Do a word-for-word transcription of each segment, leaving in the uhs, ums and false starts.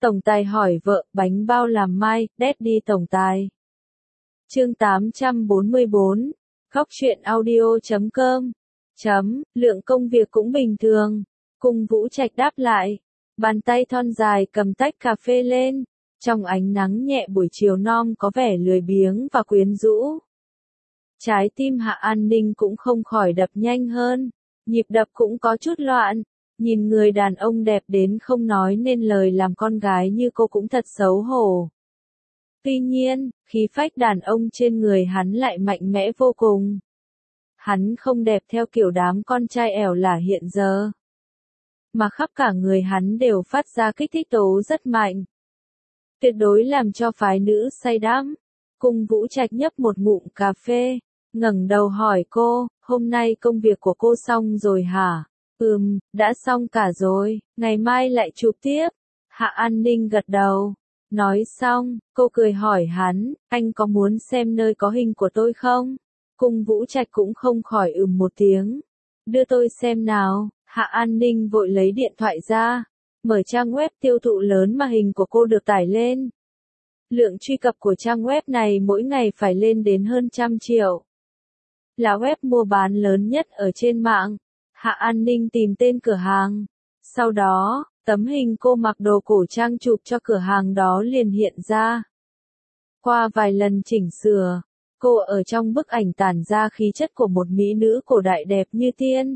Tổng tài hỏi vợ, bánh bao làm mai, Daddy tổng tài. Chương tám trăm bốn mươi bốn, khóc chuyện audio chấm com. Chấm, lượng công việc cũng bình thường. Cung Vũ Trạch đáp lại. Bàn tay thon dài cầm tách cà phê lên. Trong ánh nắng nhẹ buổi chiều non có vẻ lười biếng và quyến rũ. Trái tim Hạ An Ninh cũng không khỏi đập nhanh hơn. Nhịp đập cũng có chút loạn. Nhìn người đàn ông đẹp đến không nói nên lời làm con gái như cô cũng thật xấu hổ. Tuy nhiên, khí phách đàn ông trên người hắn lại mạnh mẽ vô cùng. Hắn không đẹp theo kiểu đám con trai ẻo lả hiện giờ. Mà khắp cả người hắn đều phát ra kích thích tố rất mạnh. Tuyệt đối làm cho phái nữ say đắm. Cung Vũ Trạch nhấp một ngụm cà phê, ngẩng đầu hỏi cô, hôm nay công việc của cô xong rồi hả? Ừm, đã xong cả rồi, ngày mai lại chụp tiếp. Hạ An Ninh gật đầu. Nói xong, cô cười hỏi hắn, anh có muốn xem nơi có hình của tôi không? Cung Vũ Trạch cũng không khỏi ừm một tiếng. Đưa tôi xem nào. Hạ An Ninh vội lấy điện thoại ra, mở trang web tiêu thụ lớn mà hình của cô được tải lên. Lượng truy cập của trang web này mỗi ngày phải lên đến hơn trăm triệu. Là web mua bán lớn nhất ở trên mạng. Hạ An Ninh tìm tên cửa hàng. Sau đó, tấm hình cô mặc đồ cổ trang chụp cho cửa hàng đó liền hiện ra. Qua vài lần chỉnh sửa, cô ở trong bức ảnh tản ra khí chất của một mỹ nữ cổ đại đẹp như tiên.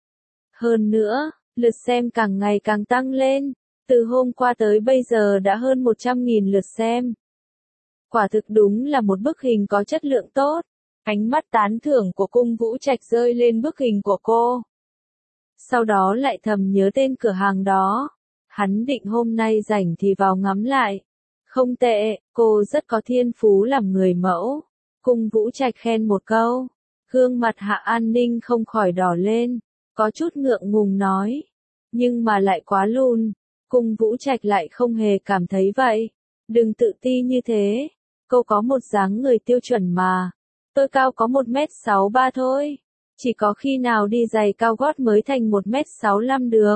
Hơn nữa, lượt xem càng ngày càng tăng lên. Từ hôm qua tới bây giờ đã hơn một trăm nghìn lượt xem. Quả thực đúng là một bức hình có chất lượng tốt. Ánh mắt tán thưởng của Cung Vũ Trạch rơi lên bức hình của cô. Sau đó lại thầm nhớ tên cửa hàng đó. Hắn định hôm nay rảnh thì vào ngắm lại. Không tệ, cô rất có thiên phú làm người mẫu. Cung Vũ Trạch khen một câu. Gương mặt Hạ An Ninh không khỏi đỏ lên. Có chút ngượng ngùng nói. Nhưng mà lại quá lùn. Cung Vũ Trạch lại không hề cảm thấy vậy. Đừng tự ti như thế. Cô có một dáng người tiêu chuẩn mà. Tôi cao có một mét sáu ba thôi. Chỉ có khi nào đi giày cao gót mới thành một mét sáu lăm được.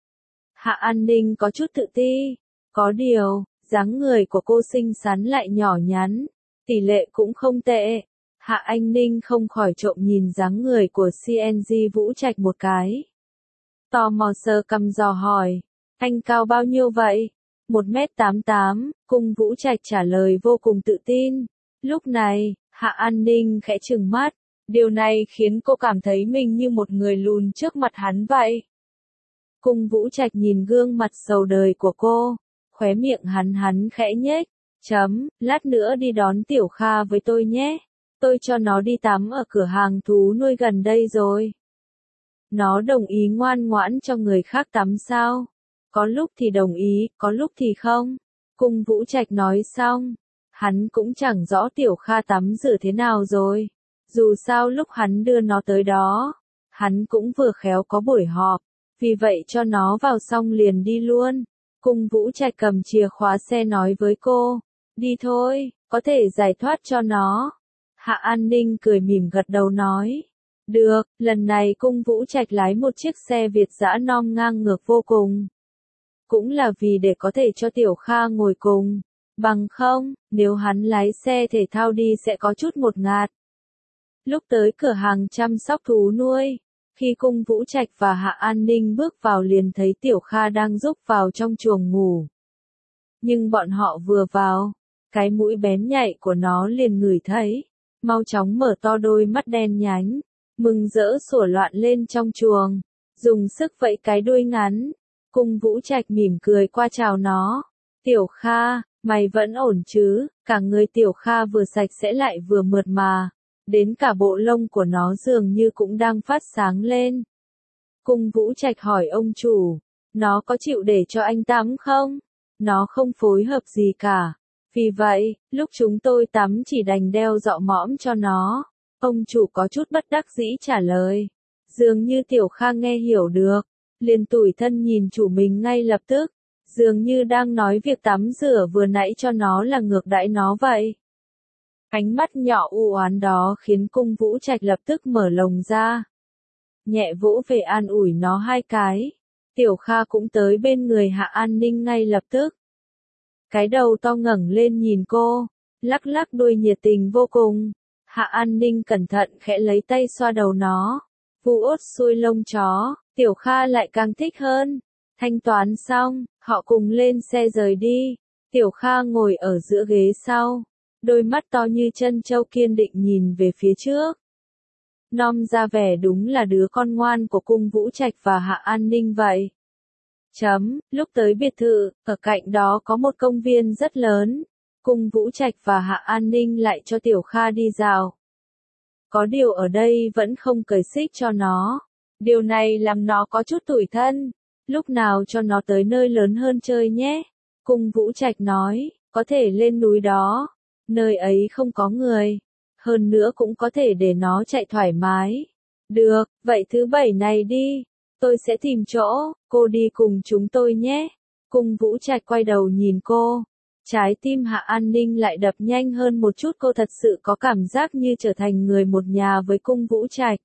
Hạ An Ninh có chút tự ti. Có điều, dáng người của cô xinh xắn lại nhỏ nhắn. Tỷ lệ cũng không tệ. Hạ An Ninh không khỏi trộm nhìn dáng người của xê en giê Vũ Trạch một cái. Tò mò sờ cằm dò hỏi. Anh cao bao nhiêu vậy? một mét tám tám, Cung Vũ Trạch trả lời vô cùng tự tin. Lúc này, Hạ An Ninh khẽ trừng mắt. Điều này khiến cô cảm thấy mình như một người lùn trước mặt hắn vậy. Cung Vũ Trạch nhìn gương mặt sầu đời của cô. Khóe miệng hắn hắn khẽ nhếch. Chấm, lát nữa đi đón Tiểu Kha với tôi nhé. Tôi cho nó đi tắm ở cửa hàng thú nuôi gần đây rồi. Nó đồng ý ngoan ngoãn cho người khác tắm sao? Có lúc thì đồng ý, có lúc thì không. Cung Vũ Trạch nói xong. Hắn cũng chẳng rõ Tiểu Kha tắm rửa thế nào rồi. Dù sao lúc hắn đưa nó tới đó, hắn cũng vừa khéo có buổi họp. Vì vậy cho nó vào xong liền đi luôn. Cung Vũ Trạch cầm chìa khóa xe nói với cô. Đi thôi, có thể giải thoát cho nó. Hạ An Ninh cười mỉm gật đầu nói. Được, lần này Cung Vũ Trạch lái một chiếc xe Việt dã non ngang ngược vô cùng. Cũng là vì để có thể cho Tiểu Kha ngồi cùng. Bằng không, nếu hắn lái xe thể thao đi sẽ có chút ngột ngạt. Lúc tới cửa hàng chăm sóc thú nuôi, khi Cung Vũ Trạch và Hạ An Ninh bước vào liền thấy Tiểu Kha đang rúc vào trong chuồng ngủ. Nhưng bọn họ vừa vào, cái mũi bén nhạy của nó liền ngửi thấy, mau chóng mở to đôi mắt đen nhánh, mừng rỡ sủa loạn lên trong chuồng, dùng sức vẫy cái đuôi ngắn. Cung Vũ Trạch mỉm cười qua chào nó. Tiểu Kha, mày vẫn ổn chứ? Cả người Tiểu Kha vừa sạch sẽ lại vừa mượt mà. Đến cả bộ lông của nó dường như cũng đang phát sáng lên. Cung Vũ Trạch hỏi ông chủ, nó có chịu để cho anh tắm không? Nó không phối hợp gì cả. Vì vậy, lúc chúng tôi tắm chỉ đành đeo dọ mõm cho nó. Ông chủ có chút bất đắc dĩ trả lời. Dường như Tiểu Kha nghe hiểu được. Liền tủi thân nhìn chủ mình ngay lập tức. Dường như đang nói việc tắm rửa vừa nãy cho nó là ngược đãi nó vậy. Ánh mắt nhỏ u oán đó khiến Cung Vũ Trạch lập tức mở lồng ra. Nhẹ vỗ về an ủi nó hai cái. Tiểu Kha cũng tới bên người Hạ An Ninh ngay lập tức. cái đầu to ngẩng lên nhìn cô, lắc lắc đuôi nhiệt tình vô cùng. Hạ An Ninh cẩn thận khẽ lấy tay xoa đầu nó, vu ốt xuôi lông chó, Tiểu Kha lại càng thích hơn. Thanh toán xong, họ cùng lên xe rời đi. Tiểu Kha ngồi ở giữa ghế sau, đôi mắt to như chân trâu kiên định nhìn về phía trước. Nom ra vẻ đúng là đứa con ngoan của cung Vũ Trạch và Hạ An Ninh vậy. Chấm, lúc tới biệt thự, ở cạnh đó có một công viên rất lớn. Cung Vũ Trạch và Hạ An Ninh lại cho Tiểu Kha đi dạo. Có điều ở đây vẫn không cởi xích cho nó. Điều này làm nó có chút tủi thân. Lúc nào cho nó tới nơi lớn hơn chơi nhé. Cung Vũ Trạch nói, có thể lên núi đó. Nơi ấy không có người. Hơn nữa cũng có thể để nó chạy thoải mái. Được, vậy thứ bảy này đi. Tôi sẽ tìm chỗ, cô đi cùng chúng tôi nhé. Cung Vũ Trạch quay đầu nhìn cô. Trái tim Hạ An Ninh lại đập nhanh hơn một chút, cô thật sự có cảm giác như trở thành người một nhà với Cung Vũ Trạch.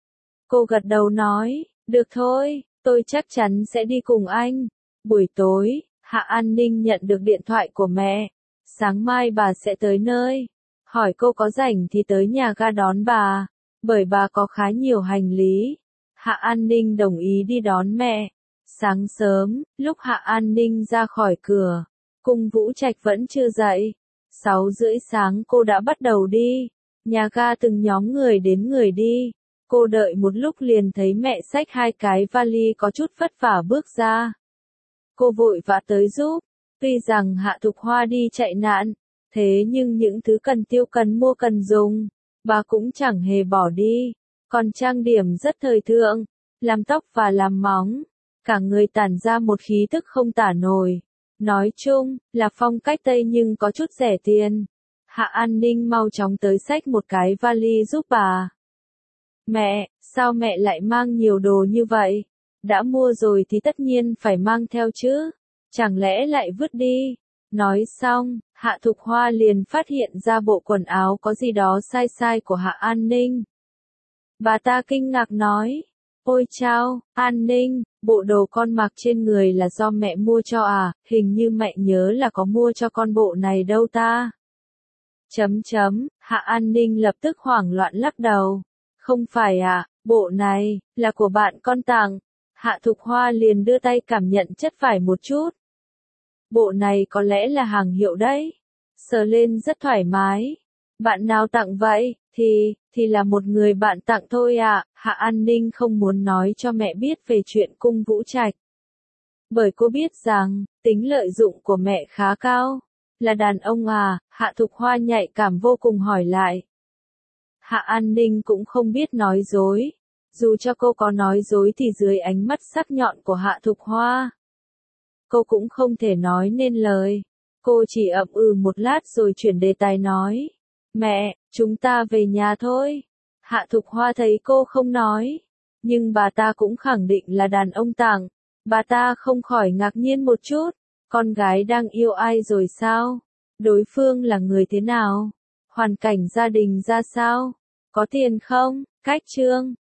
Cô gật đầu nói, được thôi, tôi chắc chắn sẽ đi cùng anh. Buổi tối, Hạ An Ninh nhận được điện thoại của mẹ. Sáng mai bà sẽ tới nơi. Hỏi cô có rảnh thì tới nhà ga đón bà. Bởi bà có khá nhiều hành lý. Hạ An Ninh đồng ý đi đón mẹ. Sáng sớm, lúc Hạ An Ninh ra khỏi cửa, Cung Vũ Trạch vẫn chưa dậy. Sáu rưỡi sáng cô đã bắt đầu đi. Nhà ga từng nhóm người đến người đi. Cô đợi một lúc liền thấy mẹ xách hai cái vali có chút vất vả bước ra. Cô vội vã tới giúp. Tuy rằng Hạ Thục Hoa đi chạy nạn, thế nhưng những thứ cần tiêu cần mua cần dùng, bà cũng chẳng hề bỏ đi. Còn trang điểm rất thời thượng, làm tóc và làm móng, cả người tản ra một khí thức không tả nổi. Nói chung, là phong cách Tây nhưng có chút rẻ tiền. Hạ An Ninh mau chóng tới xách một cái vali giúp bà. Mẹ, sao mẹ lại mang nhiều đồ như vậy? Đã mua rồi thì tất nhiên phải mang theo chứ. Chẳng lẽ lại vứt đi? Nói xong, Hạ Thục Hoa liền phát hiện ra bộ quần áo có gì đó sai sai của Hạ An Ninh. Bà ta kinh ngạc nói, ôi chao, An Ninh, bộ đồ con mặc trên người là do mẹ mua cho à, hình như mẹ nhớ là có mua cho con bộ này đâu ta. Chấm chấm, Hạ An Ninh lập tức hoảng loạn lắc đầu. Không phải à, bộ này, là của bạn con tặng. Hạ Thục Hoa liền đưa tay cảm nhận chất vải một chút. Bộ này có lẽ là hàng hiệu đấy. Sờ lên rất thoải mái. Bạn nào tặng vậy? Thì, thì là một người bạn tặng thôi à. Hạ An Ninh không muốn nói cho mẹ biết về chuyện Cung Vũ Trạch. Bởi cô biết rằng, tính lợi dụng của mẹ khá cao. Là đàn ông à, Hạ Thục Hoa nhạy cảm vô cùng hỏi lại. Hạ An Ninh cũng không biết nói dối. Dù cho cô có nói dối thì dưới ánh mắt sắc nhọn của Hạ Thục Hoa, cô cũng không thể nói nên lời. Cô chỉ ậm ừ một lát rồi chuyển đề tài nói. Mẹ, chúng ta về nhà thôi. Hạ Thục Hoa thấy cô không nói, nhưng bà ta cũng khẳng định là đàn ông tặng. Bà ta không khỏi ngạc nhiên một chút. Con gái đang yêu ai rồi sao? Đối phương là người thế nào? Hoàn cảnh gia đình ra sao? Có tiền không? Cách chương